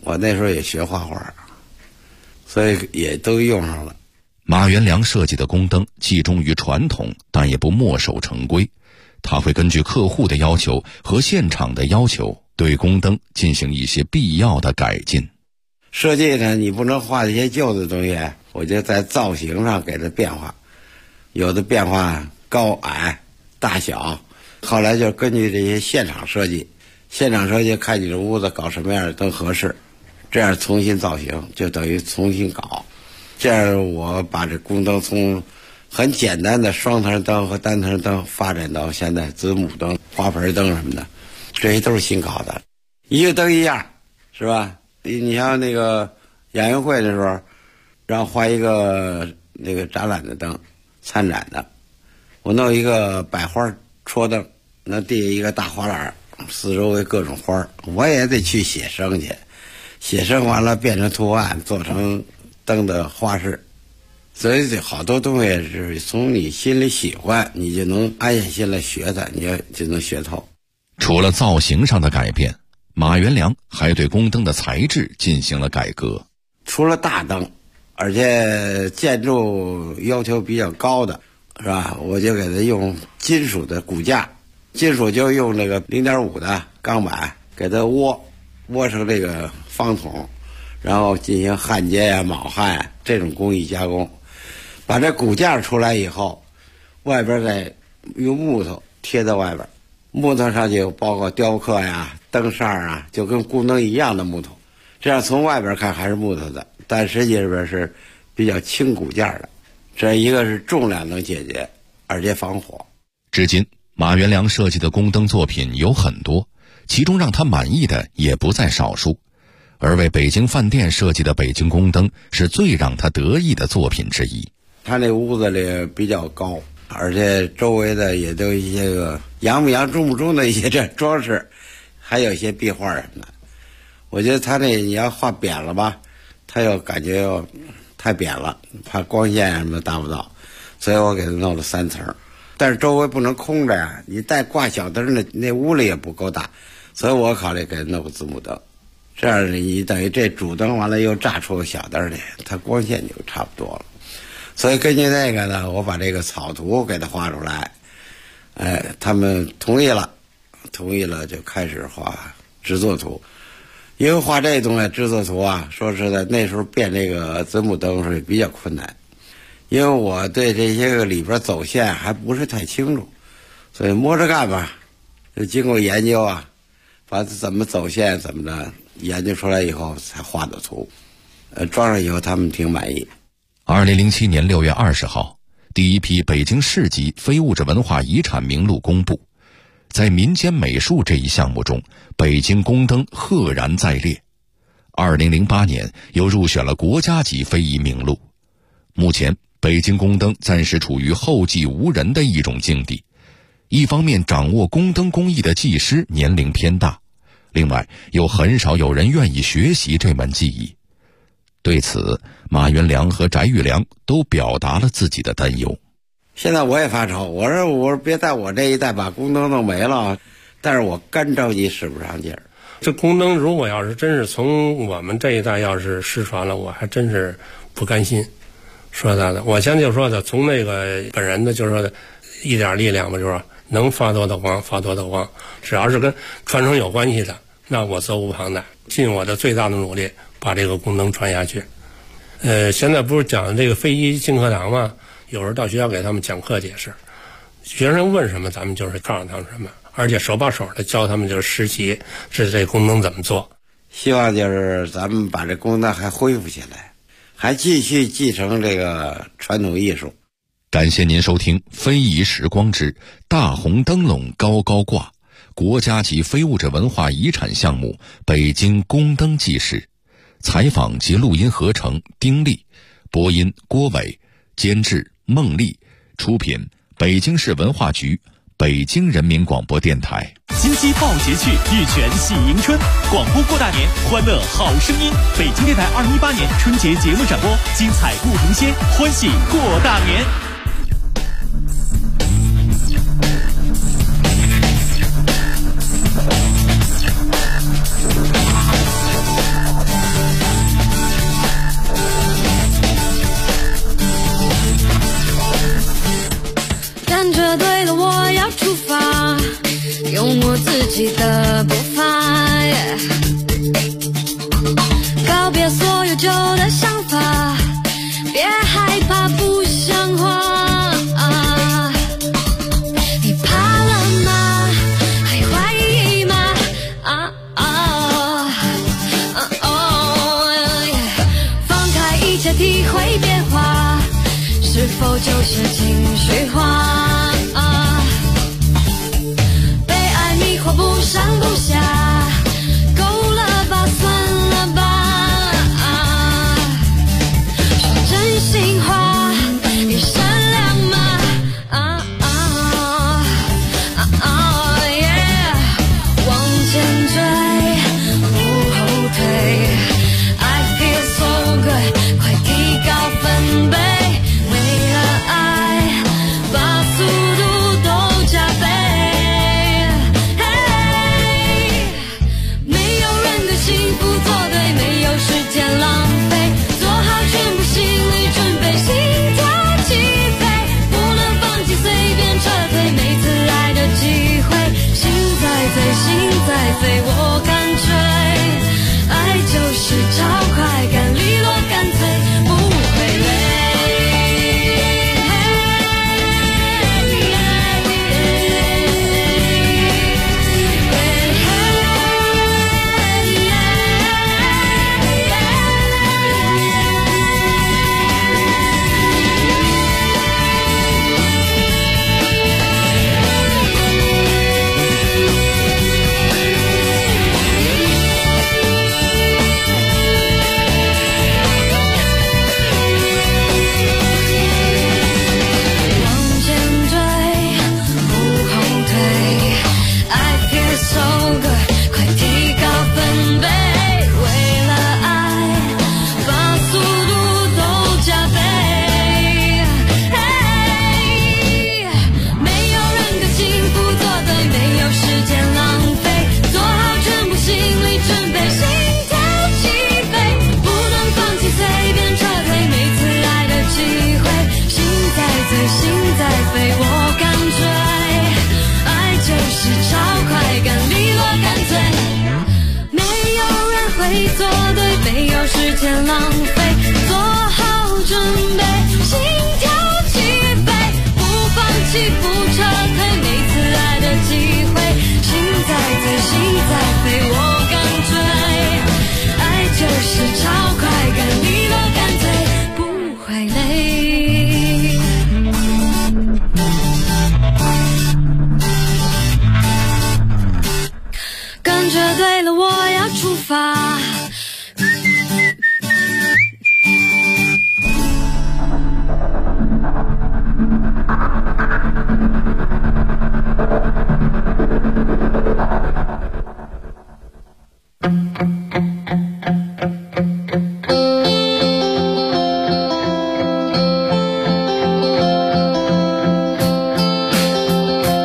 我那时候也学画画，所以也都用上了。 马元良设计的宫灯既忠于传统，但也不墨守成规。他会根据客户的要求和现场的要求，对宫灯进行一些必要的改进。 设计呢，你不能画一些旧的东西，我就在造型上给它变化，有的变化高矮大小，后来就根据这些现场设计看你这屋子搞什么样的灯合适，这样重新造型，就等于重新搞。这样我把这宫灯从很简单的双层灯和单层灯发展到现在子母灯、花盆灯什么的，这些都是新搞的。一个灯一样，是吧？你像那个亚运会的时候，让画一个那个展览的灯，参展的，我弄一个百花戳灯，那地下一个大花篮，四周围各种花，我也得去写生去，写生完了变成图案，做成灯的花式。所以好多东西是从你心里喜欢，你就能安下心来学它，你就能学透。 除了造型上的改变，马元良还对宫灯的材质进行了改革。 除了大灯，而且建筑要求比较高的，是吧？我就给它用金属的骨架，金属就用那个 0.5 的钢板给它窝成这个方筒，然后进行焊接呀、铆焊这种工艺加工。把这骨架出来以后，外边再用木头贴在外边，木头上就包括雕刻呀、灯扇啊，就跟宫灯一样的木头。这样从外边看还是木头的，但实际上边是比较轻骨架的。这一个是重量能解决，而且防火。 至今，马元良设计的宫灯作品有很多，其中让他满意的也不在少数。而为北京饭店设计的北京宫灯是最让他得意的作品之一。 他那屋子里比较高，而且周围的也都有一些个洋不洋中不中的一些这装饰，还有一些壁画什么的。我觉得他那你要画扁了吧，他又感觉又太扁了，怕光线什么达不到，所以我给他弄了3层。但是周围不能空着呀，你带挂小灯的那屋里也不够大，所以我考虑给他弄个子母灯。这样你等于这主灯完了又炸出个小灯来，它光线就差不多了。所以根据那个呢，我把这个草图给他画出来，他们同意了就开始画制作图。因为画这东西制作图啊，说实在那时候变这个子母灯是比较困难，因为我对这些个里边走线还不是太清楚，所以摸着干吧，就经过研究啊，把怎么走线怎么的研究出来以后才画的图。装上以后他们挺满意。 2007年6月20号，第一批北京市级非物质文化遗产名录公布。在民间美术这一项目中，北京宫灯赫然在列。2008年又入选了国家级非遗名录。目前，北京宫灯暂时处于后继无人的一种境地。一方面，掌握宫灯工艺的技师年龄偏大，另外又很少有人愿意学习这门技艺。对此，马元良和翟玉良都表达了自己的担忧。 现在我也发愁，我说别在我这一代把宫灯弄没了，但是我干着急使不上劲儿。 这宫灯如果要是真是从我们这一代要是失传了，我还真是不甘心。说他的，我先就说的，从那个本人的就是说的一点力量吧，就是说能发多的光发多的光，只要是跟传承有关系的，那我责无旁贷，尽我的最大的努力把这个宫灯传下去。现在不是讲这个非遗进课堂吗？有时候到学校给他们讲课解释，学生问什么咱们就是告诉他们什么，而且手把手的教他们就是实习是这宫灯怎么做。 希望就是咱们把这宫灯还恢复起来，还继续继承这个传统艺术。 感谢您收听《非遗时光之大红灯笼高高挂》国家级非物质文化遗产项目北京宫灯纪事。采访及录音合成丁力，播音郭伟，监制孟丽，出品北京市文化局、北京人民广播电台。 金鸡报捷趣，玉泉喜迎春，广播过大年，欢乐好声音。北京电台2018年春节节目展播，精彩不同歇，欢喜过大年。 的步伐，告别所有旧的想法，别害怕不像话。你怕了吗？还怀疑吗？放开一切，体会变化，是否就是情绪化？不上不下，够了吧，算了吧。说真心话，你善良吗？往前追，不后退。I feel so good， 快提高分贝，为了爱，把速度都加倍。幸福做对，没有时间浪费，做好全部心理准备，心跳起飞，不能放弃，随便撤退，每次来的机会，心在飞，心在飞，我感觉爱就是找快感，利落干脆，不会累。做对，没有时间浪费，做好准备，心跳起飞，不放弃，不撤退，每次来的机会，心在飞，心在飞，我感觉爱就是超快感，利落干脆，不会累。感觉对了，我要出发。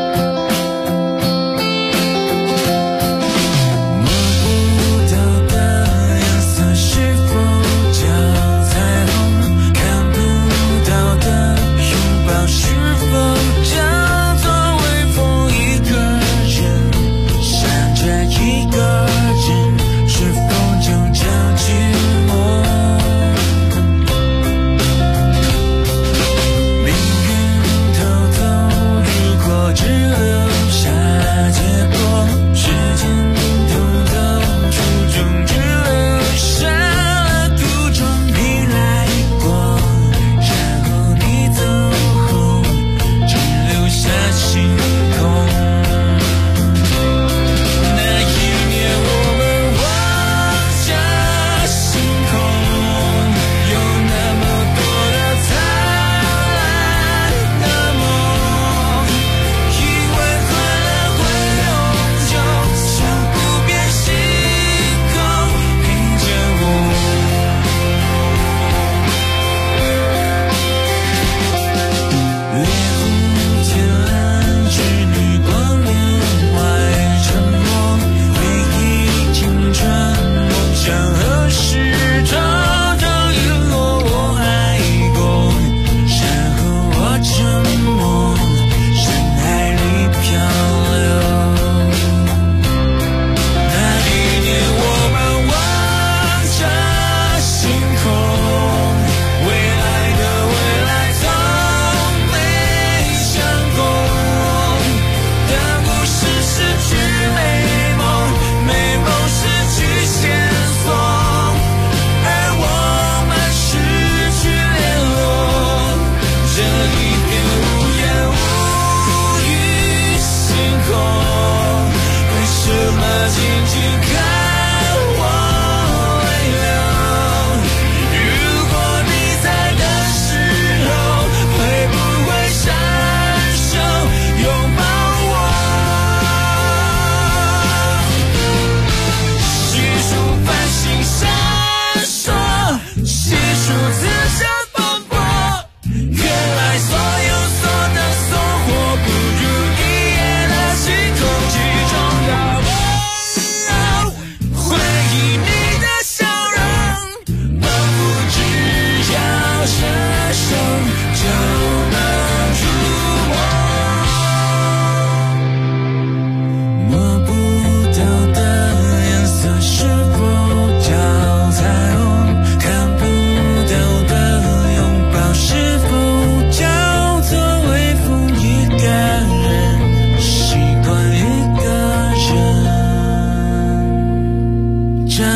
模糊的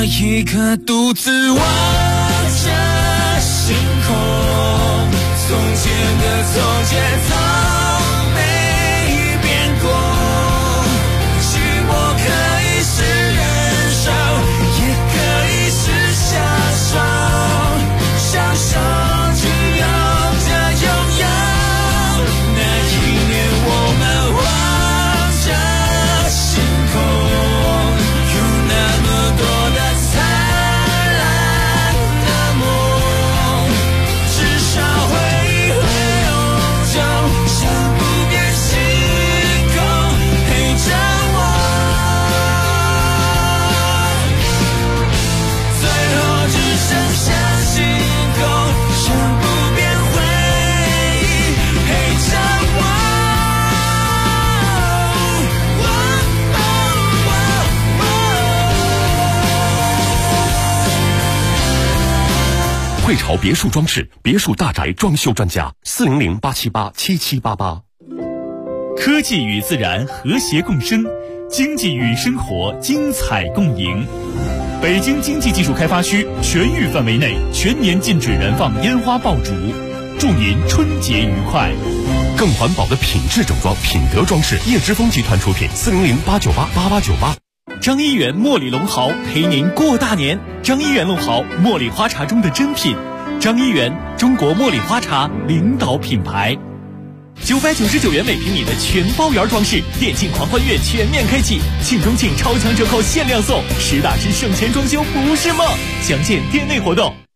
那一刻独自望着星空，从前的从前从没变过，许我可以是忍受，也可以是享受，享受只有这拥有。那一年我们望着星空，有那么多的灿烂的梦，至少挥一挥永久，像不变星空陪着我，最后只剩下星空，像不变回忆陪着我。 汇潮别墅装饰，别墅大宅装修专家，400-878-7788。 科技与自然和谐共生，经济与生活精彩共赢。北京经济技术开发区全域范围内全年禁止燃放烟花爆竹，祝您春节愉快。 更环保的品质整装，品德装饰，叶之峰集团出品，400-898-8898。 张一元茉莉龙豪陪您过大年。张一元龙豪，茉莉花茶中的珍品。张一元，中国茉莉花茶领导品牌。999元每平米的全包圆装饰，电竞狂欢月全面开启，庆中庆超强折扣限量送，实打实省钱装修不是梦。详见店内活动。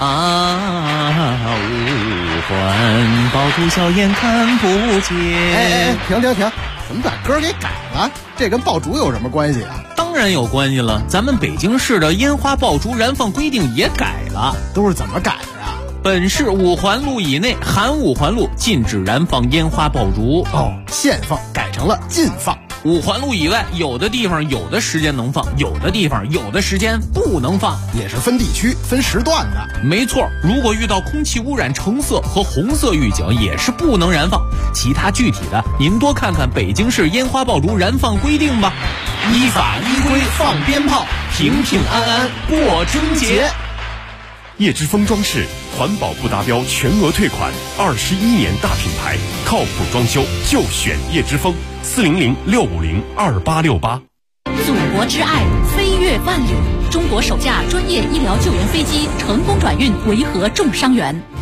五环爆竹硝烟看不见。 停！怎么把歌给改了？这跟爆竹有什么关系啊？ 当然有关系了，咱们北京市的烟花爆竹燃放规定也改了。 都是怎么改的呀？ 本市5环路以内含5环路禁止燃放烟花爆竹。 限放改成了禁放。 5环路以外，有的地方有的时间能放，有的地方有的时间不能放， 也是分地区分时段的。 没错，如果遇到空气污染橙色和红色预警，也是不能燃放。其他具体的，您多看看北京市烟花爆竹燃放规定吧。 依法依规放鞭炮，平平安安过春节。 叶之峰装饰环保不达标全额退款，21年大品牌，靠谱装修就选叶之峰，400-650-2868。 祖国之爱飞越万里，中国首架专业医疗救援飞机成功转运维和重伤员。